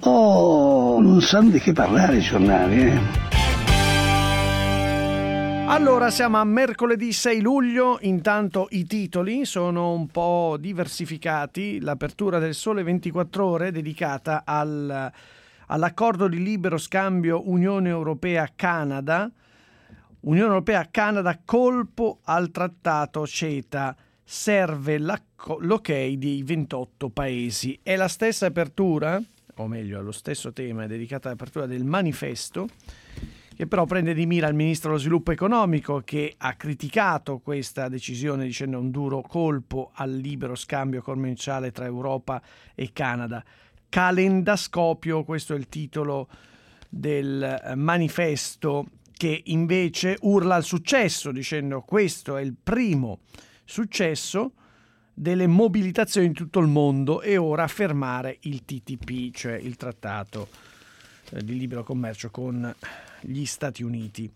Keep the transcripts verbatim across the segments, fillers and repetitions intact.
Oh, non sanno di che parlare i giornali, eh. Allora, siamo a mercoledì sei luglio, intanto i titoli sono un po' diversificati. L'apertura del Sole ventiquattro Ore dedicata al, all'accordo di libero scambio Unione Europea-Canada. Unione Europea-Canada, colpo al trattato CETA. Serve l'ok di ventotto paesi. È la stessa apertura, o meglio, lo stesso tema, è dedicata all'apertura del manifesto, che però prende di mira il ministro dello sviluppo economico, che ha criticato questa decisione dicendo un duro colpo al libero scambio commerciale tra Europa e Canada. Calendascopio, questo è il titolo del manifesto, che invece urla al successo dicendo questo è il primo successo delle mobilitazioni in tutto il mondo e ora fermare il T T P, cioè il trattato di libero commercio con gli Stati Uniti.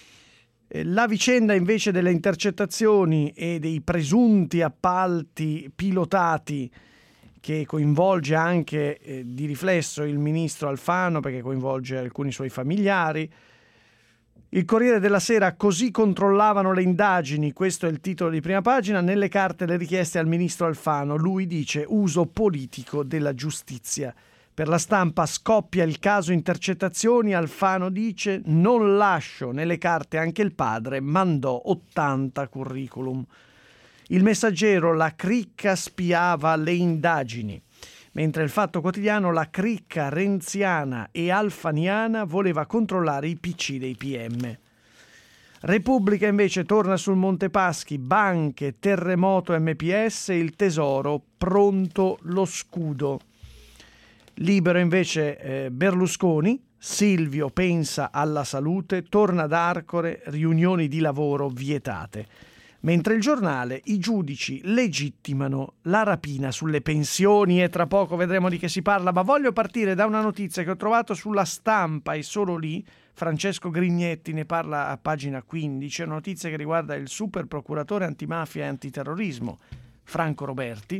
La vicenda invece delle intercettazioni e dei presunti appalti pilotati, che coinvolge anche eh, di riflesso il ministro Alfano, perché coinvolge alcuni suoi familiari. Il Corriere della Sera: così controllavano le indagini, questo è il titolo di prima pagina. Nelle carte le richieste al ministro Alfano, lui dice uso politico della giustizia. Per La Stampa: scoppia il caso intercettazioni, Alfano dice non lascio nelle carte anche il padre, mandò ottanta curriculum. Il Messaggero: la cricca spiava le indagini. Mentre il Fatto Quotidiano: la cricca renziana e alfaniana voleva controllare i P C dei P M. Repubblica invece torna sul Monte Paschi, banche, terremoto, M P S, il tesoro, pronto lo scudo. Libero invece eh, Berlusconi, Silvio pensa alla salute, torna ad Arcore, riunioni di lavoro vietate. Mentre il Giornale: i giudici legittimano la rapina sulle pensioni, e tra poco vedremo di che si parla, ma voglio partire da una notizia che ho trovato sulla Stampa e solo lì. Francesco Grignetti ne parla a pagina quindici, è una notizia che riguarda il super procuratore antimafia e antiterrorismo Franco Roberti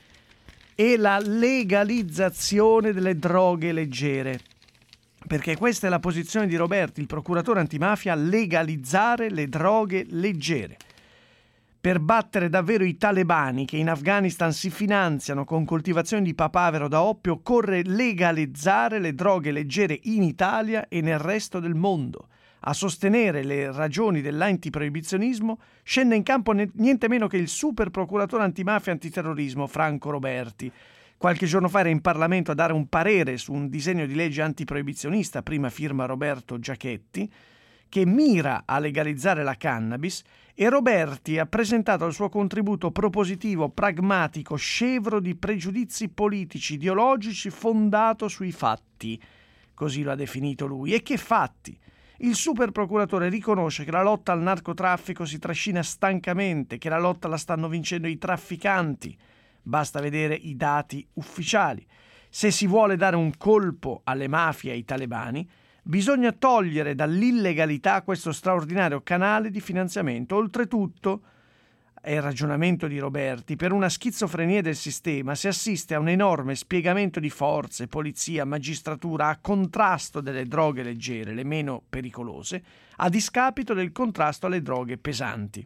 e la legalizzazione delle droghe leggere. Perché questa è la posizione di Roberti, il procuratore antimafia: legalizzare le droghe leggere. Per battere davvero i talebani che in Afghanistan si finanziano con coltivazioni di papavero da oppio, occorre legalizzare le droghe leggere in Italia e nel resto del mondo. A sostenere le ragioni dell'antiproibizionismo scende in campo niente meno che il super procuratore antimafia e antiterrorismo Franco Roberti. Qualche giorno fa era in Parlamento a dare un parere su un disegno di legge antiproibizionista, prima firma Roberto Giachetti, che mira a legalizzare la cannabis, e Roberti ha presentato il suo contributo propositivo, pragmatico, scevro di pregiudizi politici, ideologici, fondato sui fatti. Così lo ha definito lui. E che fatti? Il super procuratore riconosce che la lotta al narcotraffico si trascina stancamente, che la lotta la stanno vincendo i trafficanti. Basta vedere i dati ufficiali. Se si vuole dare un colpo alle mafie e ai talebani, bisogna togliere dall'illegalità questo straordinario canale di finanziamento. Oltretutto, è il ragionamento di Roberti, per una schizofrenia del sistema si assiste a un enorme spiegamento di forze, polizia, magistratura a contrasto delle droghe leggere, le meno pericolose, a discapito del contrasto alle droghe pesanti.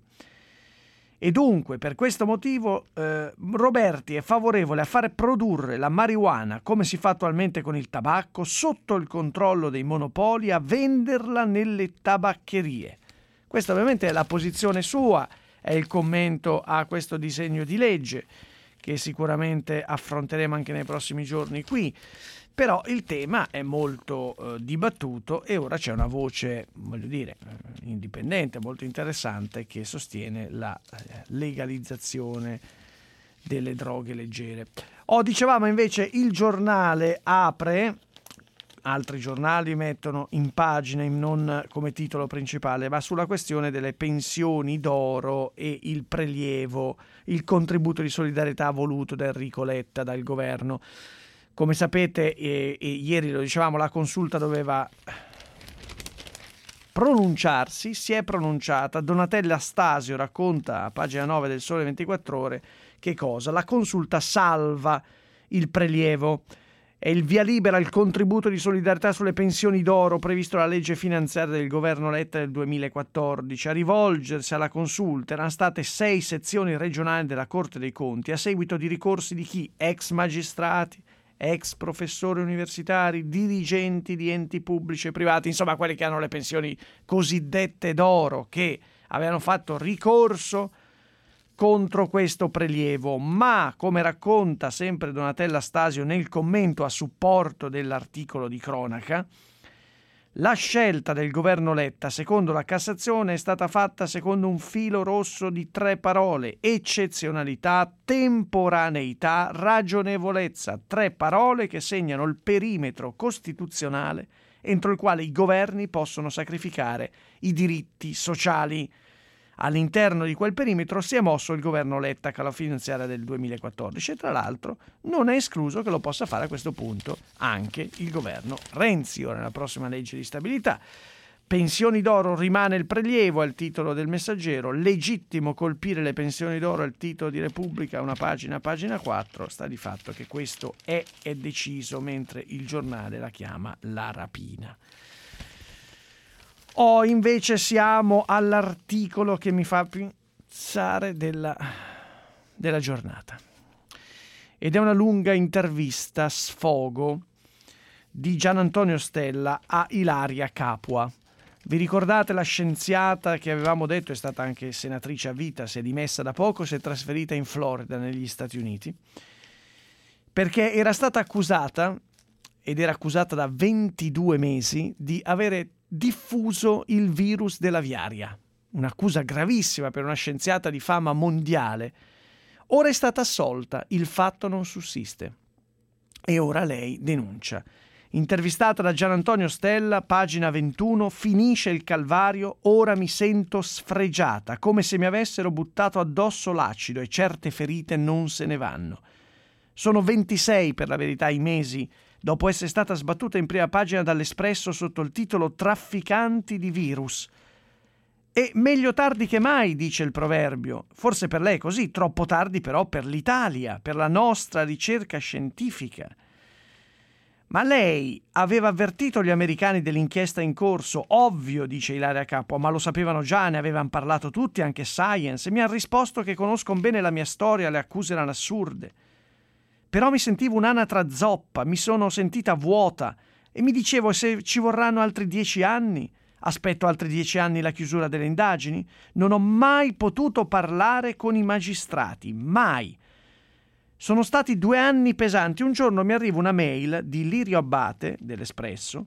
E dunque, per questo motivo, eh, Roberti è favorevole a fare produrre la marijuana, come si fa attualmente con il tabacco, sotto il controllo dei monopoli, a venderla nelle tabaccherie. Questa ovviamente è la posizione sua, è il commento a questo disegno di legge, che sicuramente affronteremo anche nei prossimi giorni qui. Però il tema è molto eh, dibattuto e ora c'è una voce, voglio dire, indipendente, molto interessante, che sostiene la eh, legalizzazione delle droghe leggere. Oh, dicevamo invece il Giornale apre, altri giornali mettono in pagina, non come titolo principale, ma sulla questione delle pensioni d'oro e il prelievo, il contributo di solidarietà voluto da Enrico Letta, dal governo. Come sapete, e, e ieri lo dicevamo, la consulta doveva pronunciarsi, si è pronunciata. Donatella Stasio racconta a pagina nove del Sole ventiquattro Ore che cosa? La consulta salva il prelievo. È il via libera al contributo di solidarietà sulle pensioni d'oro previsto dalla legge finanziaria del governo Letta del duemilaquattordici. A rivolgersi alla consulta erano state sei sezioni regionali della Corte dei Conti a seguito di ricorsi di chi? Ex magistrati, ex professori universitari, dirigenti di enti pubblici e privati, insomma quelli che hanno le pensioni cosiddette d'oro, che avevano fatto ricorso contro questo prelievo, ma come racconta sempre Donatella Stasio nel commento a supporto dell'articolo di cronaca, la scelta del governo Letta, secondo la Cassazione, è stata fatta secondo un filo rosso di tre parole: eccezionalità, temporaneità, ragionevolezza, tre parole che segnano il perimetro costituzionale entro il quale i governi possono sacrificare i diritti sociali. All'interno di quel perimetro si è mosso il governo Letta con la finanziaria del duemilaquattordici e tra l'altro non è escluso che lo possa fare a questo punto anche il governo Renzi, ora nella prossima legge di stabilità. Pensioni d'oro, rimane il prelievo, è il titolo del Messaggero. Legittimo colpire le pensioni d'oro, è il titolo di Repubblica, una pagina, pagina quattro. Sta di fatto che questo è, è deciso, mentre il Giornale la chiama la rapina. O oh, invece siamo all'articolo che mi fa pensare della, della giornata. Ed è una lunga intervista sfogo di Gian Antonio Stella a Ilaria Capua. Vi ricordate la scienziata che avevamo detto è stata anche senatrice a vita, si è dimessa da poco, si è trasferita in Florida negli Stati Uniti, perché era stata accusata, ed era accusata da ventidue mesi, di avere diffuso il virus dell'aviaria. Un'accusa gravissima per una scienziata di fama mondiale. Ora è stata assolta, il fatto non sussiste. E ora lei denuncia. Intervistata da Gian Antonio Stella, pagina ventuno, finisce il calvario, ora mi sento sfregiata, come se mi avessero buttato addosso l'acido e certe ferite non se ne vanno. Sono ventisei per la verità i mesi dopo essere stata sbattuta in prima pagina dall'Espresso sotto il titolo Trafficanti di virus. E meglio tardi che mai, dice il proverbio. Forse per lei è così, troppo tardi però per l'Italia, per la nostra ricerca scientifica. Ma lei aveva avvertito gli americani dell'inchiesta in corso? Ovvio, dice Ilaria Capua, ma lo sapevano già, ne avevano parlato tutti, anche Science, e mi ha risposto che conoscono bene la mia storia, le accuse erano assurde. Però mi sentivo un'anatra zoppa, mi sono sentita vuota e mi dicevo: se ci vorranno altri dieci anni, aspetto altri dieci anni la chiusura delle indagini. Non ho mai potuto parlare con i magistrati, mai. Sono stati due anni pesanti. Un giorno mi arriva una mail di Lirio Abbate dell'Espresso.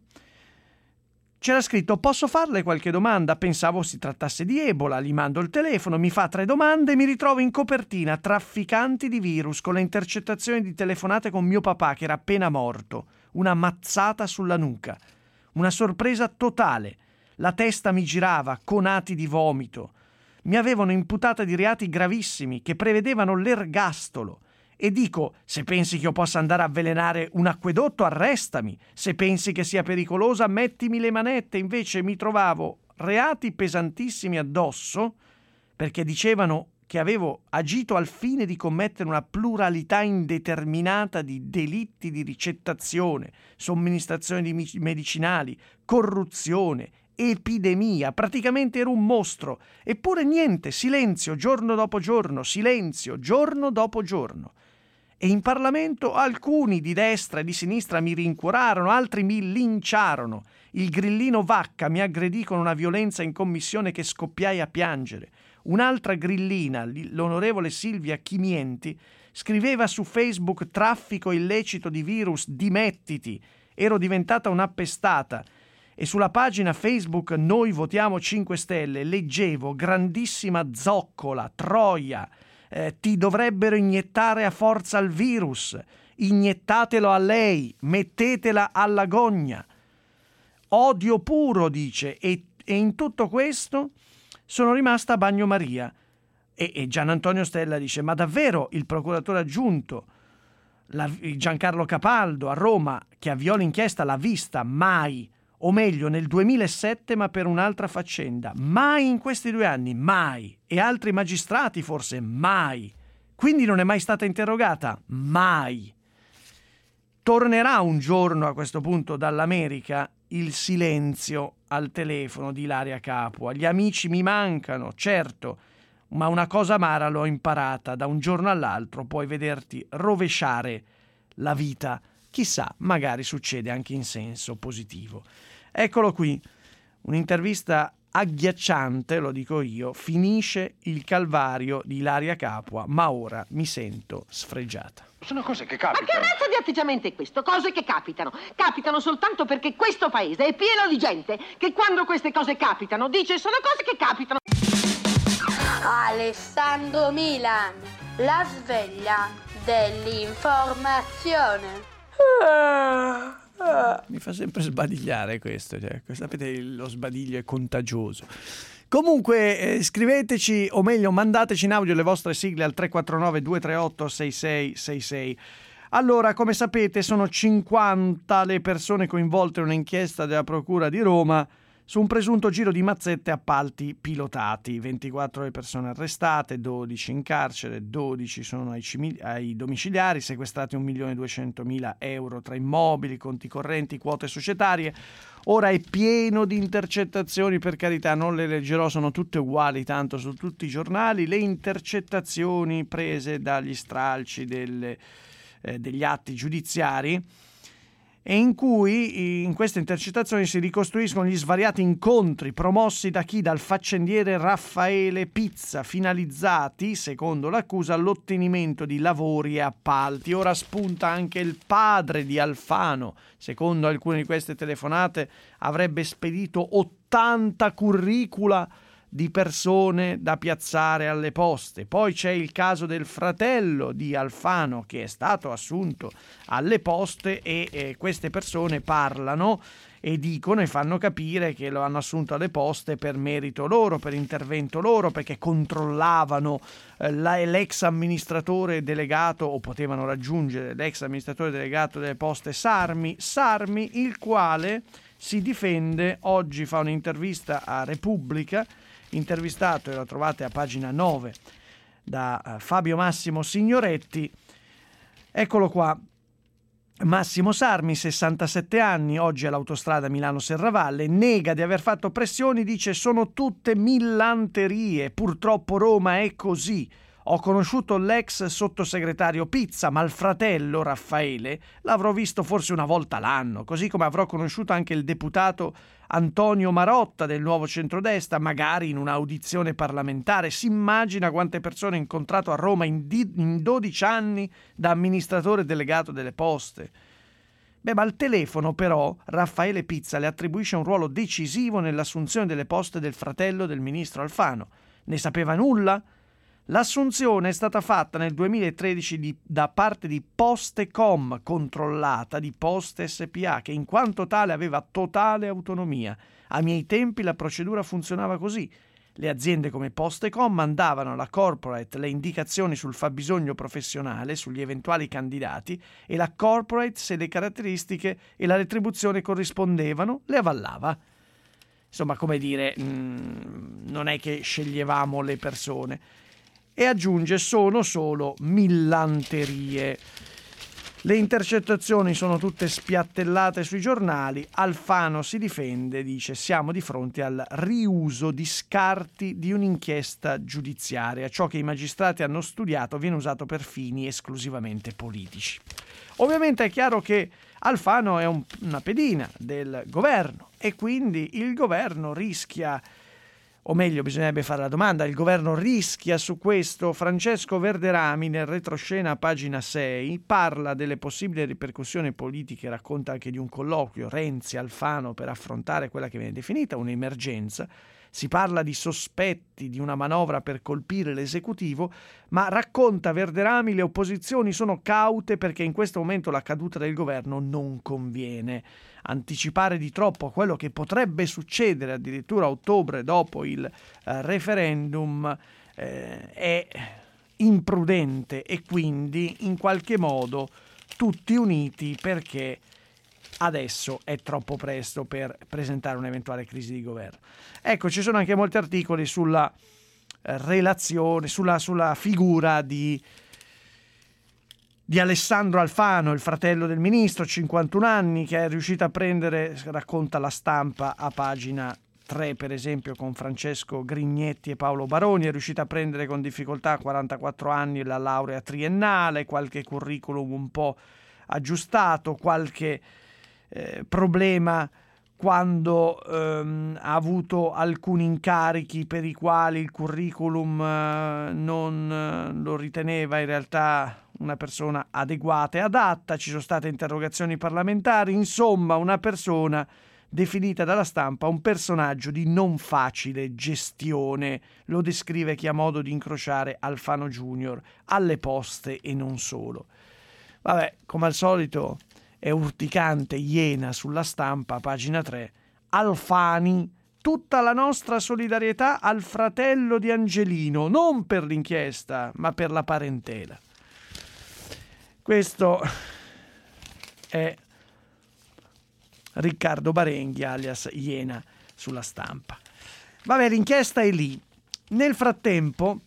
C'era scritto: posso farle qualche domanda? Pensavo si trattasse di Ebola. Gli mando il telefono, mi fa tre domande e mi ritrovo in copertina trafficanti di virus, con le intercettazioni di telefonate con mio papà che era appena morto. Una mazzata sulla nuca. Una sorpresa totale. La testa mi girava, conati di vomito. Mi avevano imputata di reati gravissimi che prevedevano l'ergastolo. E dico: se pensi che io possa andare a avvelenare un acquedotto, arrestami. Se pensi che sia pericolosa, mettimi le manette. Invece mi trovavo reati pesantissimi addosso, perché dicevano che avevo agito al fine di commettere una pluralità indeterminata di delitti di ricettazione, somministrazione di medicinali, corruzione, epidemia. Praticamente ero un mostro. Eppure niente, silenzio giorno dopo giorno, silenzio giorno dopo giorno. E in Parlamento alcuni di destra e di sinistra mi rincuorarono, altri mi linciarono. Il grillino Vacca mi aggredì con una violenza in commissione che scoppiai a piangere. Un'altra grillina, l'onorevole Silvia Chimienti, scriveva su Facebook: traffico illecito di virus, dimettiti. Ero diventata un'appestata. E sulla pagina Facebook Noi Votiamo cinque Stelle leggevo: grandissima zoccola, troia, eh, ti dovrebbero iniettare a forza il virus, iniettatelo a lei, mettetela alla gogna. Odio puro, dice, e, e in tutto questo sono rimasta a bagnomaria. E, e Gian Antonio Stella dice: ma davvero il procuratore aggiunto la, Giancarlo Capaldo a Roma, che avviò l'inchiesta, l'ha vista? Mai. O meglio, nel duemilasette, ma per un'altra faccenda. Mai in questi due anni, mai. E altri magistrati forse, mai. Quindi non è mai stata interrogata? Mai. tornerà un giorno a questo punto dall'America il silenzio al telefono di Ilaria Capua. Gli amici mi mancano, certo, ma una cosa amara l'ho imparata: da un giorno all'altro puoi vederti rovesciare la vita. Chissà, magari succede anche in senso positivo. Eccolo qui, un'intervista agghiacciante, lo dico io. Finisce il calvario di Ilaria Capua, ma ora mi sento sfregiata. Sono cose che capitano. Ma che razza di atteggiamento è questo? Cose che capitano. Capitano soltanto perché questo paese è pieno di gente che quando queste cose capitano dice sono cose che capitano. Alessandro Milan, la sveglia dell'informazione. Mi fa sempre sbadigliare questo, cioè, sapete, lo sbadiglio è contagioso. Comunque eh, scriveteci, o meglio mandateci in audio le vostre sigle al tre quattro nove due tre otto sei sei sei sei. Allora, come sapete, sono cinquanta le persone coinvolte in un'inchiesta della Procura di Roma su un presunto giro di mazzette e appalti pilotati. ventiquattro le persone arrestate, dodici in carcere, dodici sono ai, cimi- ai domiciliari, sequestrati un milione duecentomila euro tra immobili, conti correnti, quote societarie. Ora è pieno di intercettazioni, per carità, non le leggerò, sono tutte uguali tanto su tutti i giornali. Le intercettazioni prese dagli stralci delle, eh, degli atti giudiziari, e in cui in queste intercettazioni si ricostruiscono gli svariati incontri promossi da chi? Dal faccendiere Raffaele Pizza, finalizzati, secondo l'accusa, all'ottenimento di lavori e appalti. Ora spunta anche il padre di Alfano. Secondo alcune di queste telefonate avrebbe spedito ottanta curricula di persone da piazzare alle poste. Poi c'è il caso del fratello di Alfano che è stato assunto alle poste e eh, queste persone parlano e dicono e fanno capire che lo hanno assunto alle poste per merito loro, per intervento loro, perché controllavano eh, la, l'ex amministratore delegato, o potevano raggiungere l'ex amministratore delegato delle poste Sarmi, Sarmi il quale si difende. Oggi fa un'intervista a Repubblica, intervistato, e lo trovate a pagina nove, da uh, Fabio Massimo Signoretti. Eccolo qua. Massimo Sarmi, sessantasette anni, oggi all'autostrada Milano-Serravalle, nega di aver fatto pressioni, dice sono tutte millanterie, purtroppo Roma è così. Ho conosciuto l'ex sottosegretario Pizza, ma il fratello Raffaele l'avrò visto forse una volta l'anno, così come avrò conosciuto anche il deputato Antonio Marotta del Nuovo Centrodestra, magari in un'audizione parlamentare. Si immagina quante persone ho incontrato a Roma in, di- in dodici anni da amministratore delegato delle poste. Beh, ma al telefono però Raffaele Pizza le attribuisce un ruolo decisivo nell'assunzione delle poste del fratello del ministro Alfano. Ne sapeva nulla? L'assunzione è stata fatta nel duemilatredici di, da parte di Postecom, controllata di Poste S P A, che in quanto tale aveva totale autonomia. A miei tempi la procedura funzionava così. Le aziende come Postecom mandavano alla corporate le indicazioni sul fabbisogno professionale, sugli eventuali candidati, e la corporate, se le caratteristiche e la retribuzione corrispondevano, le avvallava. Insomma, come dire, mh, non è che sceglievamo le persone. E aggiunge, sono solo millanterie. Le intercettazioni sono tutte spiattellate sui giornali. Alfano si difende, dice siamo di fronte al riuso di scarti di un'inchiesta giudiziaria. Ciò che i magistrati hanno studiato viene usato per fini esclusivamente politici. Ovviamente è chiaro che Alfano è un, una pedina del governo e quindi il governo rischia, o meglio bisognerebbe fare la domanda, il governo rischia su questo? Francesco Verderami nel retroscena pagina sei parla delle possibili ripercussioni politiche, racconta anche di un colloquio Renzi-Alfano per affrontare quella che viene definita un'emergenza. Si parla di sospetti di una manovra per colpire l'esecutivo, ma racconta Verderami le opposizioni sono caute perché in questo momento la caduta del governo non conviene. Anticipare di troppo quello che potrebbe succedere addirittura a ottobre dopo il eh, referendum eh, è imprudente e quindi in qualche modo tutti uniti perché adesso è troppo presto per presentare un'eventuale crisi di governo. Ecco, ci sono anche molti articoli sulla eh, relazione, sulla, sulla figura di di Alessandro Alfano, il fratello del ministro, cinquantuno anni, che è riuscito a prendere, racconta La Stampa a pagina tre, per esempio, con Francesco Grignetti e Paolo Baroni, è riuscito a prendere con difficoltà a quarantaquattro anni la laurea triennale, qualche curriculum un po' aggiustato, qualche eh, problema quando ehm, ha avuto alcuni incarichi per i quali il curriculum eh, non eh, lo riteneva in realtà una persona adeguata e adatta, ci sono state interrogazioni parlamentari, insomma una persona definita dalla Stampa un personaggio di non facile gestione, lo descrive chi ha modo di incrociare Alfano Junior alle poste e non solo. Vabbè, come al solito è urticante Iena sulla Stampa, pagina tre, Alfani, tutta la nostra solidarietà al fratello di Angelino, non per l'inchiesta, ma per la parentela. Questo è Riccardo Barenghi, alias Iena, sulla Stampa. Vabbè, l'inchiesta è lì. Nel frattempo,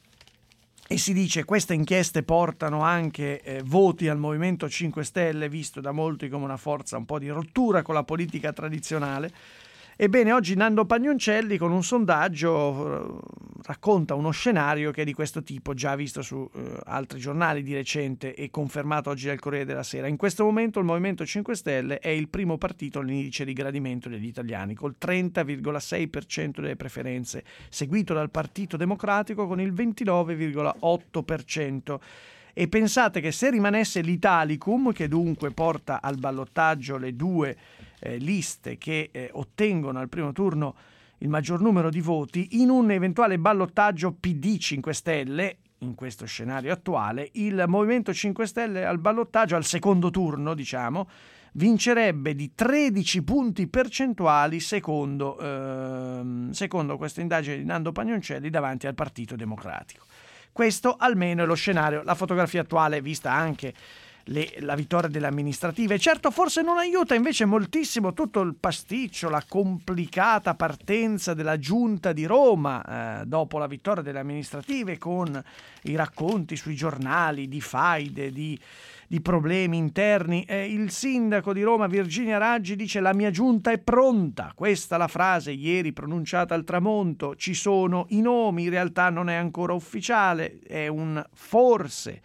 e si dice queste inchieste portano anche eh, voti al Movimento cinque Stelle, visto da molti come una forza un po' di rottura con la politica tradizionale. Ebbene, oggi Nando Pagnoncelli con un sondaggio eh, racconta uno scenario che è di questo tipo, già visto su eh, altri giornali di recente e confermato oggi dal Corriere della Sera. In questo momento il Movimento cinque Stelle è il primo partito all'indice di gradimento degli italiani, col trenta virgola sei per cento delle preferenze, seguito dal Partito Democratico con il ventinove virgola otto per cento. E pensate che se rimanesse l'Italicum, che dunque porta al ballottaggio le due eh, liste che eh, ottengono al primo turno il maggior numero di voti, in un eventuale ballottaggio P D cinque Stelle, in questo scenario attuale, il Movimento cinque Stelle al ballottaggio, al secondo turno, diciamo, vincerebbe di tredici punti percentuali secondo, ehm, secondo questa indagine di Nando Pagnoncelli davanti al Partito Democratico. Questo almeno è lo scenario. La fotografia attuale, vista anche le, la vittoria delle amministrative, certo forse non aiuta invece moltissimo tutto il pasticcio, la complicata partenza della Giunta di Roma eh, dopo la vittoria delle amministrative, con i racconti sui giornali di faide, di, di problemi interni. Eh, il sindaco di Roma, Virginia Raggi, dice: la mia giunta è pronta. Questa è la frase ieri pronunciata al tramonto. Ci sono i nomi, in realtà non è ancora ufficiale, è un forse.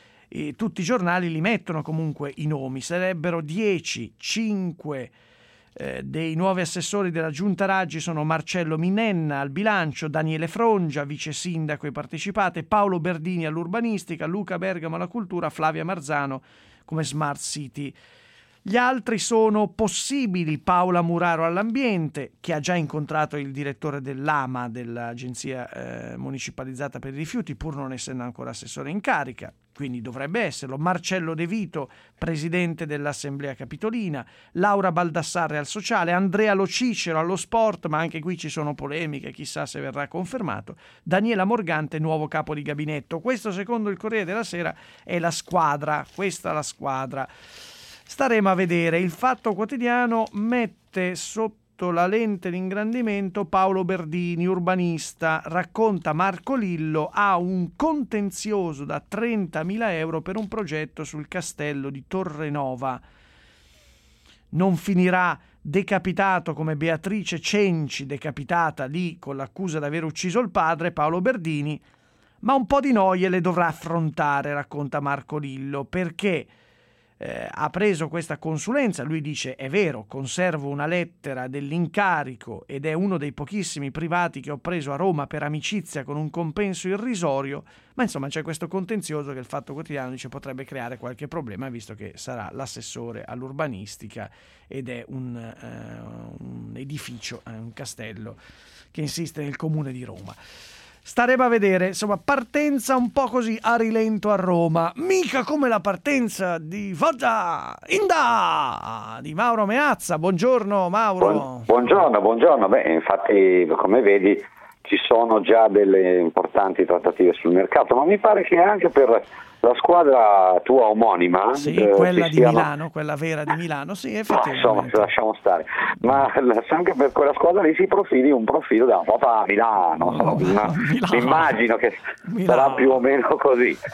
E tutti i giornali li mettono comunque i nomi. Sarebbero dieci, cinque eh, dei nuovi assessori della Giunta Raggi sono Marcello Minenna al bilancio, Daniele Frongia, vice sindaco e partecipate, Paolo Berdini all'urbanistica, Luca Bergamo alla cultura, Flavia Marzano come Smart City. Gli altri sono possibili: Paola Muraro all'ambiente, che ha già incontrato il direttore dell'A M A, dell'Agenzia eh, Municipalizzata per i Rifiuti, pur non essendo ancora assessore in carica, quindi dovrebbe esserlo. Marcello De Vito, presidente dell'Assemblea Capitolina, Laura Baldassarre al sociale, Andrea Lo Cicero allo sport, ma anche qui ci sono polemiche, chissà se verrà confermato, Daniela Morgante, nuovo capo di gabinetto. Questo, secondo il Corriere della Sera, è la squadra, questa è la squadra. Staremo a vedere. Il Fatto Quotidiano mette sotto la lente di ingrandimento Paolo Berdini, urbanista, racconta Marco Lillo, ha un contenzioso da trentamila euro per un progetto sul castello di Torrenova. Non finirà decapitato come Beatrice Cenci, decapitata lì con l'accusa di aver ucciso il padre, Paolo Berdini, ma un po' di noie le dovrà affrontare, racconta Marco Lillo, perché Eh, ha preso questa consulenza. Lui dice: è vero, conservo una lettera dell'incarico ed è uno dei pochissimi privati che ho preso a Roma per amicizia con un compenso irrisorio, ma insomma c'è questo contenzioso che il Fatto Quotidiano dice potrebbe creare qualche problema, visto che sarà l'assessore all'urbanistica ed è un, uh, un edificio, uh, un castello che insiste nel comune di Roma. Staremo a vedere, insomma, partenza un po' così a rilento a Roma, mica come la partenza di Foggia Inda di Mauro Meazza. Buongiorno Mauro. Buon, buongiorno, buongiorno. Beh, infatti, come vedi, ci sono già delle importanti trattative sul mercato, ma mi pare che anche per la squadra tua omonima, sì, eh, quella di siano... Milano, quella vera di Milano, sì, effettivamente. No, insomma, lasciamo stare. Ma anche per quella squadra lì si profili un profilo da papà a Milano, oh, insomma, Milano. immagino che Milano. sarà più o meno così.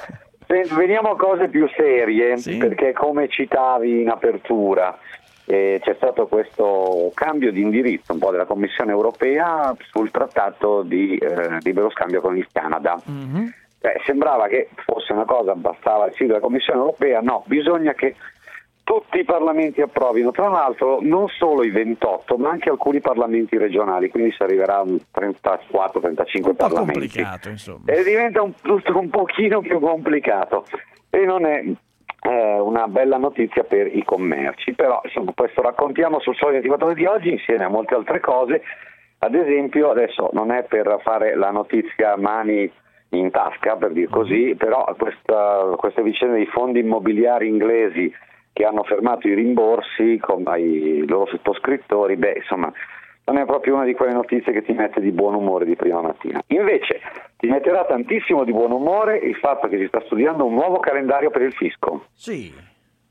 Veniamo a cose più serie, sì. Perché come citavi in apertura eh, c'è stato questo cambio di indirizzo un po' della Commissione europea sul trattato di eh, libero scambio con il Canada. Mm-hmm. Eh, sembrava che fosse una cosa, bastava il sì della Commissione europea, no, bisogna che tutti i parlamenti approvino, tra l'altro non solo i ventotto ma anche alcuni parlamenti regionali, quindi si arriverà a un trentaquattro trentacinque un po' parlamenti. complicato, insomma. E diventa un, tutto un pochino più complicato e non è eh, una bella notizia per i commerci, però insomma questo raccontiamo sul Sole ventiquattro Ore di oggi insieme a molte altre cose. Ad esempio, adesso non è per fare la notizia mani in tasca, per dir così, però questa, queste vicende dei fondi immobiliari inglesi che hanno fermato i rimborsi con i loro sottoscrittori, beh, insomma, non è proprio una di quelle notizie che ti mette di buon umore di prima mattina. Invece ti metterà tantissimo di buon umore il fatto che si sta studiando un nuovo calendario per il fisco. Sì.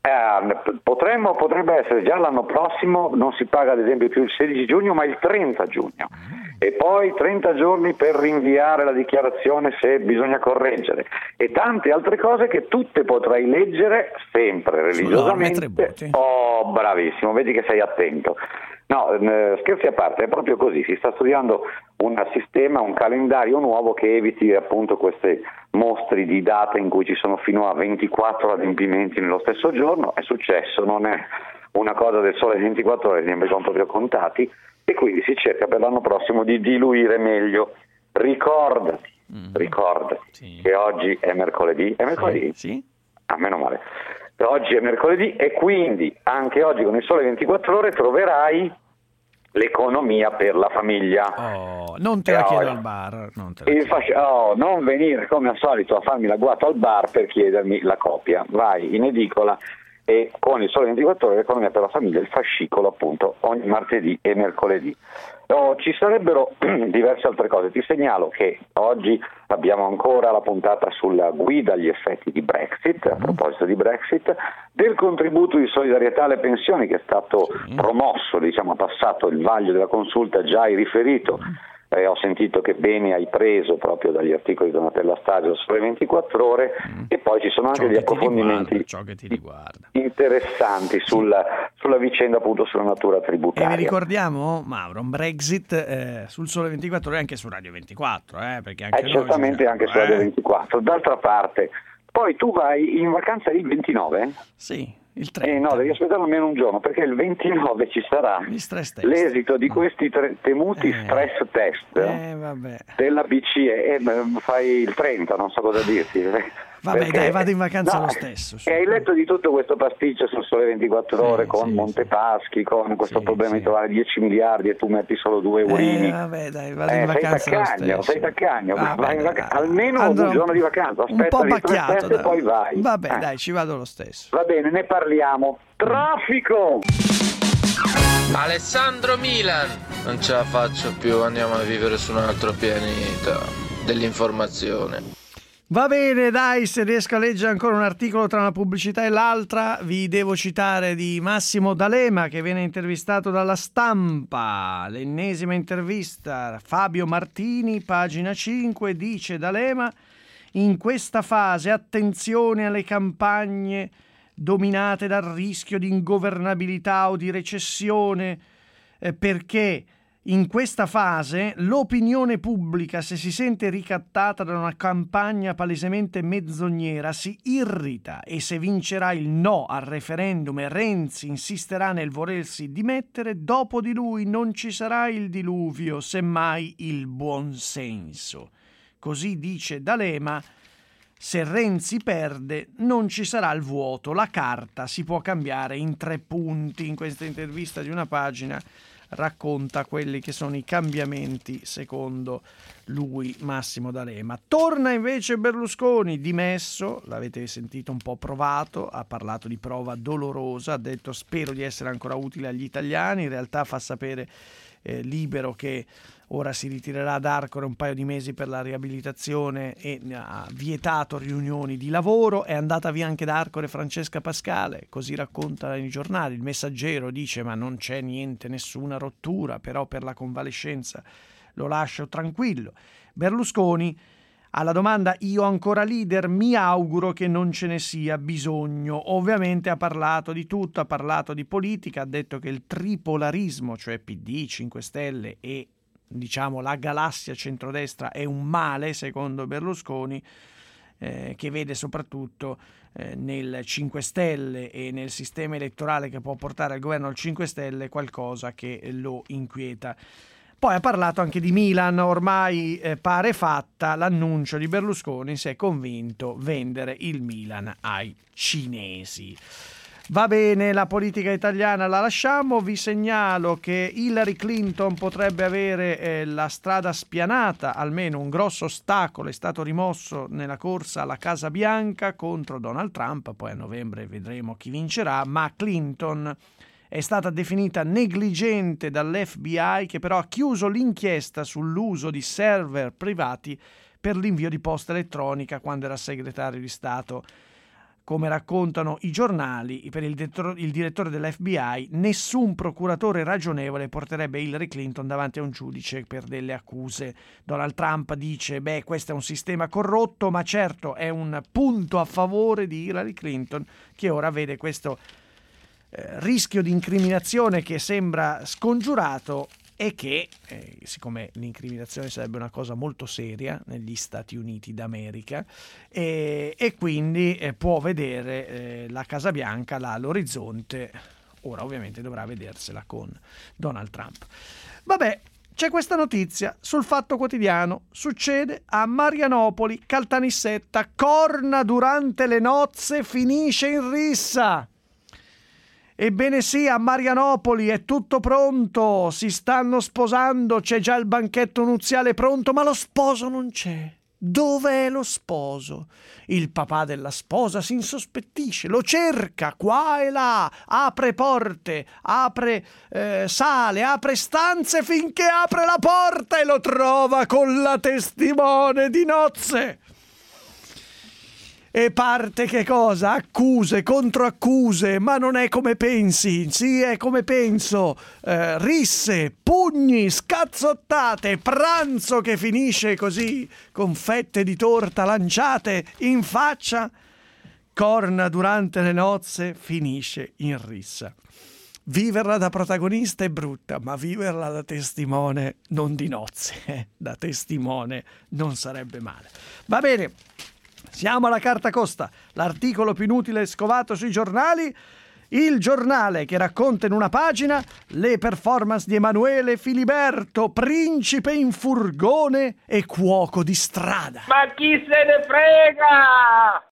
Eh, potremmo, potrebbe essere già l'anno prossimo, non si paga ad esempio più il sedici giugno ma il trenta giugno e poi trenta giorni per rinviare la dichiarazione se bisogna correggere e tante altre cose che tutte potrai leggere sempre religiosamente. Oh, bravissimo, vedi che sei attento. No, eh, scherzi a parte, è proprio così, si sta studiando un sistema, un calendario nuovo che eviti appunto questi mostri di date in cui ci sono fino a ventiquattro adempimenti nello stesso giorno. È successo, non è una cosa del Sole ventiquattro Ore, ne sono proprio contati e quindi si cerca per l'anno prossimo di diluire meglio. Ricordati, mm. ricordati sì. che oggi è mercoledì, è mercoledì? Sì. sì. Ah, meno male. Oggi è mercoledì e quindi anche oggi con il Sole ventiquattro Ore troverai l'economia per la famiglia. Oh, non te la eh, chiedo oh, al bar. Non, te la il fasc- oh, non venire come al solito a farmi l'agguato al bar per chiedermi la copia. Vai in edicola e con il Sole ventiquattro Ore l'economia per la famiglia, il fascicolo appunto ogni martedì e mercoledì. Oh, ci sarebbero diverse altre cose. Ti segnalo che oggi abbiamo ancora la puntata sulla guida agli effetti di Brexit, a proposito di Brexit, del contributo di solidarietà alle pensioni che è stato sì. promosso, diciamo, ha passato il vaglio della consulta, già hai riferito. Eh, ho sentito che bene hai preso proprio dagli articoli di Donatella Stagio Sole ventiquattro Ore mm. e poi ci sono anche degli approfondimenti ciò che ti riguarda. interessanti sulla, sulla vicenda appunto sulla natura tributaria. E vi ricordiamo, Mauro, un Brexit eh, sul Sole ventiquattro Ore anche su Radio ventiquattro, eh, perché anche eh, noi certamente anche su Radio ventiquattro. D'altra parte, poi tu vai in vacanza il ventinove? Sì. Il trenta. Eh no, devi aspettare almeno un giorno perché il ventinove ci sarà l'esito di questi tre, temuti eh, stress test eh, vabbè. della B C E. Eh, fai il trenta, non so cosa dirti. Vabbè, perché, dai, vado in vacanza no, lo stesso. E hai letto di tutto questo pasticcio sul Sole ventiquattro Ore sì, con sì, Montepaschi, con questo sì, problema sì. di trovare dieci miliardi e tu metti solo due eurini. Eh, vabbè, dai, vado eh, in vacanza sei taccagno, sei taccagno. Vabbè, vai in vac- almeno Andrò un giorno di vacanza. Aspetta un po' bacchiato e poi vai. Vabbè, eh. dai, ci vado lo stesso. Va bene, ne parliamo. Traffico! Alessandro Milan, non ce la faccio più, andiamo a vivere su un altro pianeta dell'informazione. Va bene, dai, se riesco a leggere ancora un articolo tra una pubblicità e l'altra, vi devo citare di Massimo D'Alema che viene intervistato dalla Stampa, l'ennesima intervista. Fabio Martini, pagina cinque, dice D'Alema: in questa fase attenzione alle campagne dominate dal rischio di ingovernabilità o di recessione, eh, perché in questa fase l'opinione pubblica, se si sente ricattata da una campagna palesemente menzognera, si irrita e se vincerà il no al referendum e Renzi insisterà nel volersi dimettere, dopo di lui non ci sarà il diluvio, semmai il buonsenso. Così dice D'Alema. Se Renzi perde non ci sarà il vuoto, la carta si può cambiare in tre punti. In questa intervista di una pagina racconta quelli che sono i cambiamenti secondo lui, Massimo D'Alema. Torna invece Berlusconi, dimesso, l'avete sentito, un po' provato, ha parlato di prova dolorosa, ha detto spero di essere ancora utile agli italiani, in realtà fa sapere eh, Libero che ora si ritirerà ad Arcore un paio di mesi per la riabilitazione e ha vietato riunioni di lavoro. È andata via anche da Arcore Francesca Pascale, così racconta i giornali. Il Messaggero dice ma non c'è niente, nessuna rottura, però per la convalescenza lo lascio tranquillo. Berlusconi Alla domanda io ancora leader, mi auguro che non ce ne sia bisogno. Ovviamente ha parlato di tutto, ha parlato di politica, ha detto che il tripolarismo, cioè P D, cinque Stelle e diciamo la galassia centrodestra è un male secondo Berlusconi, eh, che vede soprattutto eh, nel cinque Stelle e nel sistema elettorale che può portare al governo al cinque Stelle qualcosa che lo inquieta. Poi ha parlato anche di Milan, ormai eh, pare fatta l'annuncio di Berlusconi, si è convinto vendere il Milan ai cinesi. Va bene, la politica italiana la lasciamo, vi segnalo che Hillary Clinton potrebbe avere eh, la strada spianata, almeno un grosso ostacolo è stato rimosso nella corsa alla Casa Bianca contro Donald Trump, poi a novembre vedremo chi vincerà, ma Clinton è stata definita negligente dall'F B I che però ha chiuso l'inchiesta sull'uso di server privati per l'invio di posta elettronica quando era segretario di Stato. Come raccontano i giornali, per il direttore, il direttore dell'F B I, nessun procuratore ragionevole porterebbe Hillary Clinton davanti a un giudice per delle accuse. Donald Trump dice, beh, questo è un sistema corrotto, ma certo è un punto a favore di Hillary Clinton, che ora vede questo eh, rischio di incriminazione che sembra scongiurato e che, eh, siccome l'incriminazione sarebbe una cosa molto seria negli Stati Uniti d'America, eh, e quindi eh, può vedere eh, la Casa Bianca là all'orizzonte, ora ovviamente dovrà vedersela con Donald Trump. Vabbè, c'è questa notizia sul Fatto Quotidiano, succede a Marianopoli, Caltanissetta, corna durante le nozze, finisce in rissa. Ebbene sì, a Marianopoli è tutto pronto, si stanno sposando, c'è già il banchetto nuziale pronto, ma lo sposo non c'è. Dov'è lo sposo? Il papà della sposa si insospettisce, lo cerca qua e là, apre porte, apre eh, sale, apre stanze finché apre la porta e lo trova con la testimone di nozze. E parte che cosa? Accuse, controaccuse, ma non è come pensi, sì è come penso, eh, risse, pugni, scazzottate, pranzo che finisce così, con fette di torta lanciate in faccia, corna durante le nozze, finisce in rissa. Viverla da protagonista è brutta, ma viverla da testimone, non di nozze, eh, da testimone non sarebbe male. Va bene. Siamo alla carta costa, l'articolo più inutile scovato sui giornali, il giornale che racconta in una pagina le performance di Emanuele Filiberto, principe in furgone e cuoco di strada. Ma chi se ne frega?